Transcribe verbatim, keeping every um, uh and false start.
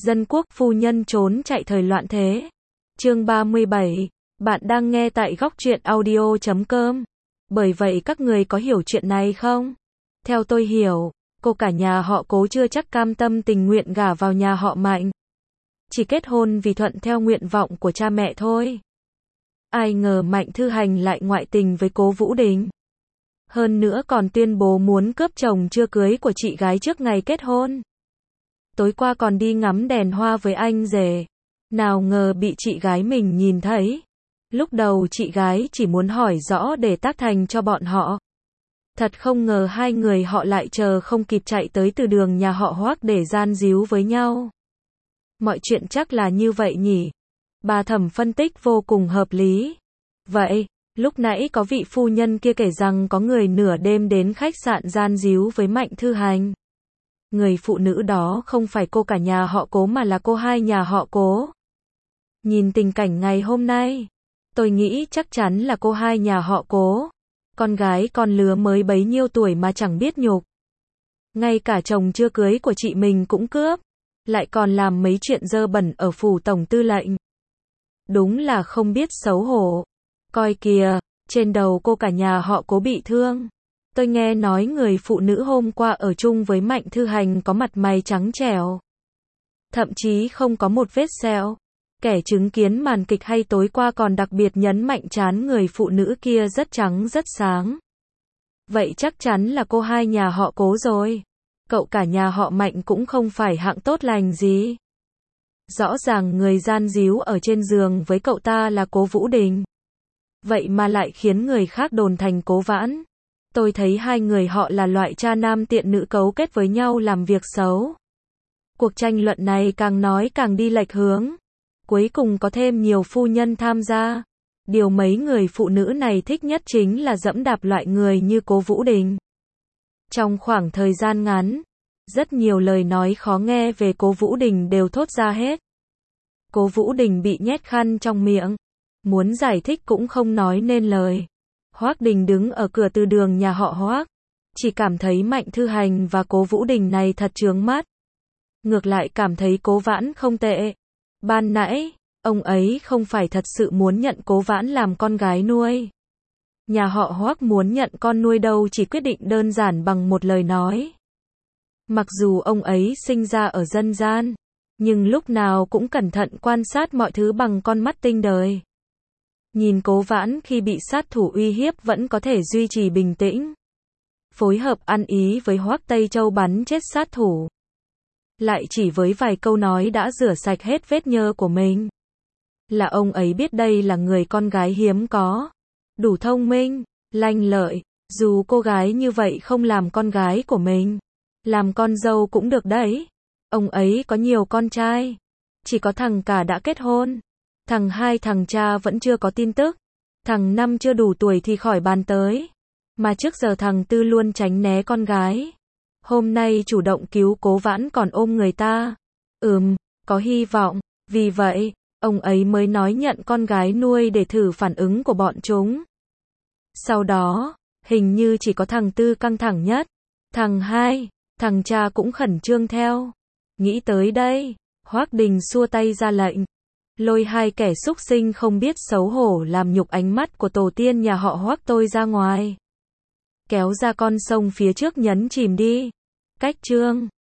Dân quốc phu nhân trốn chạy thời loạn thế. Chương ba mươi bảy. Bạn đang nghe tại góc truyện audio chấm com. Bởi vậy các người có hiểu chuyện này không? Theo tôi hiểu, cô cả nhà họ Cố chưa chắc cam tâm tình nguyện gả vào nhà họ Mạnh. Chỉ kết hôn vì thuận theo nguyện vọng của cha mẹ thôi. Ai ngờ Mạnh Thư Hành lại ngoại tình với Cố Vũ Đình. Hơn nữa còn tuyên bố muốn cướp chồng chưa cưới của chị gái trước ngày kết hôn. Tối qua còn đi ngắm đèn hoa với anh rể. Nào ngờ bị chị gái mình nhìn thấy. Lúc đầu chị gái chỉ muốn hỏi rõ để tác thành cho bọn họ. Thật không ngờ hai người họ lại chờ không kịp chạy tới từ đường nhà họ Hoác để gian díu với nhau. Mọi chuyện chắc là như vậy nhỉ? Bà Thẩm phân tích vô cùng hợp lý. Vậy, lúc nãy có vị phu nhân kia kể rằng có người nửa đêm đến khách sạn gian díu với Mạnh Thư Hành. Người phụ nữ đó không phải cô cả nhà họ Cố mà là cô hai nhà họ Cố. Nhìn tình cảnh ngày hôm nay, tôi nghĩ chắc chắn là cô hai nhà họ Cố. Con gái con lứa mới bấy nhiêu tuổi mà chẳng biết nhục. Ngay cả chồng chưa cưới của chị mình cũng cướp. Lại còn làm mấy chuyện dơ bẩn ở phủ tổng tư lệnh. Đúng là không biết xấu hổ. Coi kìa, trên đầu cô cả nhà họ Cố bị thương. Tôi nghe nói người phụ nữ hôm qua ở chung với Mạnh Thư Hành có mặt mày trắng trẻo. Thậm chí không có một vết sẹo. Kẻ chứng kiến màn kịch hay tối qua còn đặc biệt nhấn mạnh trán người phụ nữ kia rất trắng rất sáng. Vậy chắc chắn là cô hai nhà họ Cố rồi. Cậu cả nhà họ Mạnh cũng không phải hạng tốt lành gì. Rõ ràng người gian díu ở trên giường với cậu ta là Cố Vũ Đình. Vậy mà lại khiến người khác đồn thành Cố Vãn. Tôi thấy hai người họ là loại cha nam tiện nữ cấu kết với nhau làm việc xấu. Cuộc tranh luận này càng nói càng đi lệch hướng. Cuối cùng có thêm nhiều phu nhân tham gia. Điều mấy người phụ nữ này thích nhất chính là dẫm đạp loại người như Cố Vũ Đình. Trong khoảng thời gian ngắn, rất nhiều lời nói khó nghe về Cố Vũ Đình đều thốt ra hết. Cố Vũ Đình bị nhét khăn trong miệng. Muốn giải thích cũng không nói nên lời. Hoác Đình đứng ở cửa từ đường nhà họ Hoác. Chỉ cảm thấy Mạnh Thư Hành và Cố Vũ Đình này thật chướng mắt. Ngược lại cảm thấy Cố Vãn không tệ. Ban nãy, ông ấy không phải thật sự muốn nhận Cố Vãn làm con gái nuôi. Nhà họ Hoác muốn nhận con nuôi đâu chỉ quyết định đơn giản bằng một lời nói. Mặc dù ông ấy sinh ra ở dân gian, nhưng lúc nào cũng cẩn thận quan sát mọi thứ bằng con mắt tinh đời. Nhìn Cố Vãn khi bị sát thủ uy hiếp vẫn có thể duy trì bình tĩnh. Phối hợp ăn ý với Hoác Tây Châu bắn chết sát thủ. Lại chỉ với vài câu nói đã rửa sạch hết vết nhơ của mình. Là ông ấy biết đây là người con gái hiếm có. Đủ thông minh, lanh lợi. Dù cô gái như vậy không làm con gái của mình, làm con dâu cũng được đấy. Ông ấy có nhiều con trai. Chỉ có thằng cả đã kết hôn. Thằng hai thằng cha vẫn chưa có tin tức. Thằng năm chưa đủ tuổi thì khỏi bàn tới. Mà trước giờ thằng tư luôn tránh né con gái. Hôm nay chủ động cứu Cố Vãn còn ôm người ta. Ừm, có hy vọng. Vì vậy, ông ấy mới nói nhận con gái nuôi để thử phản ứng của bọn chúng. Sau đó, hình như chỉ có thằng tư căng thẳng nhất. Thằng hai, thằng cha cũng khẩn trương theo. Nghĩ tới đây, Hoác Đình xua tay ra lệnh. Lôi hai kẻ xúc sinh không biết xấu hổ làm nhục ánh mắt của tổ tiên nhà họ Hoác tôi ra ngoài. Kéo ra con sông phía trước nhấn chìm đi. Cách chương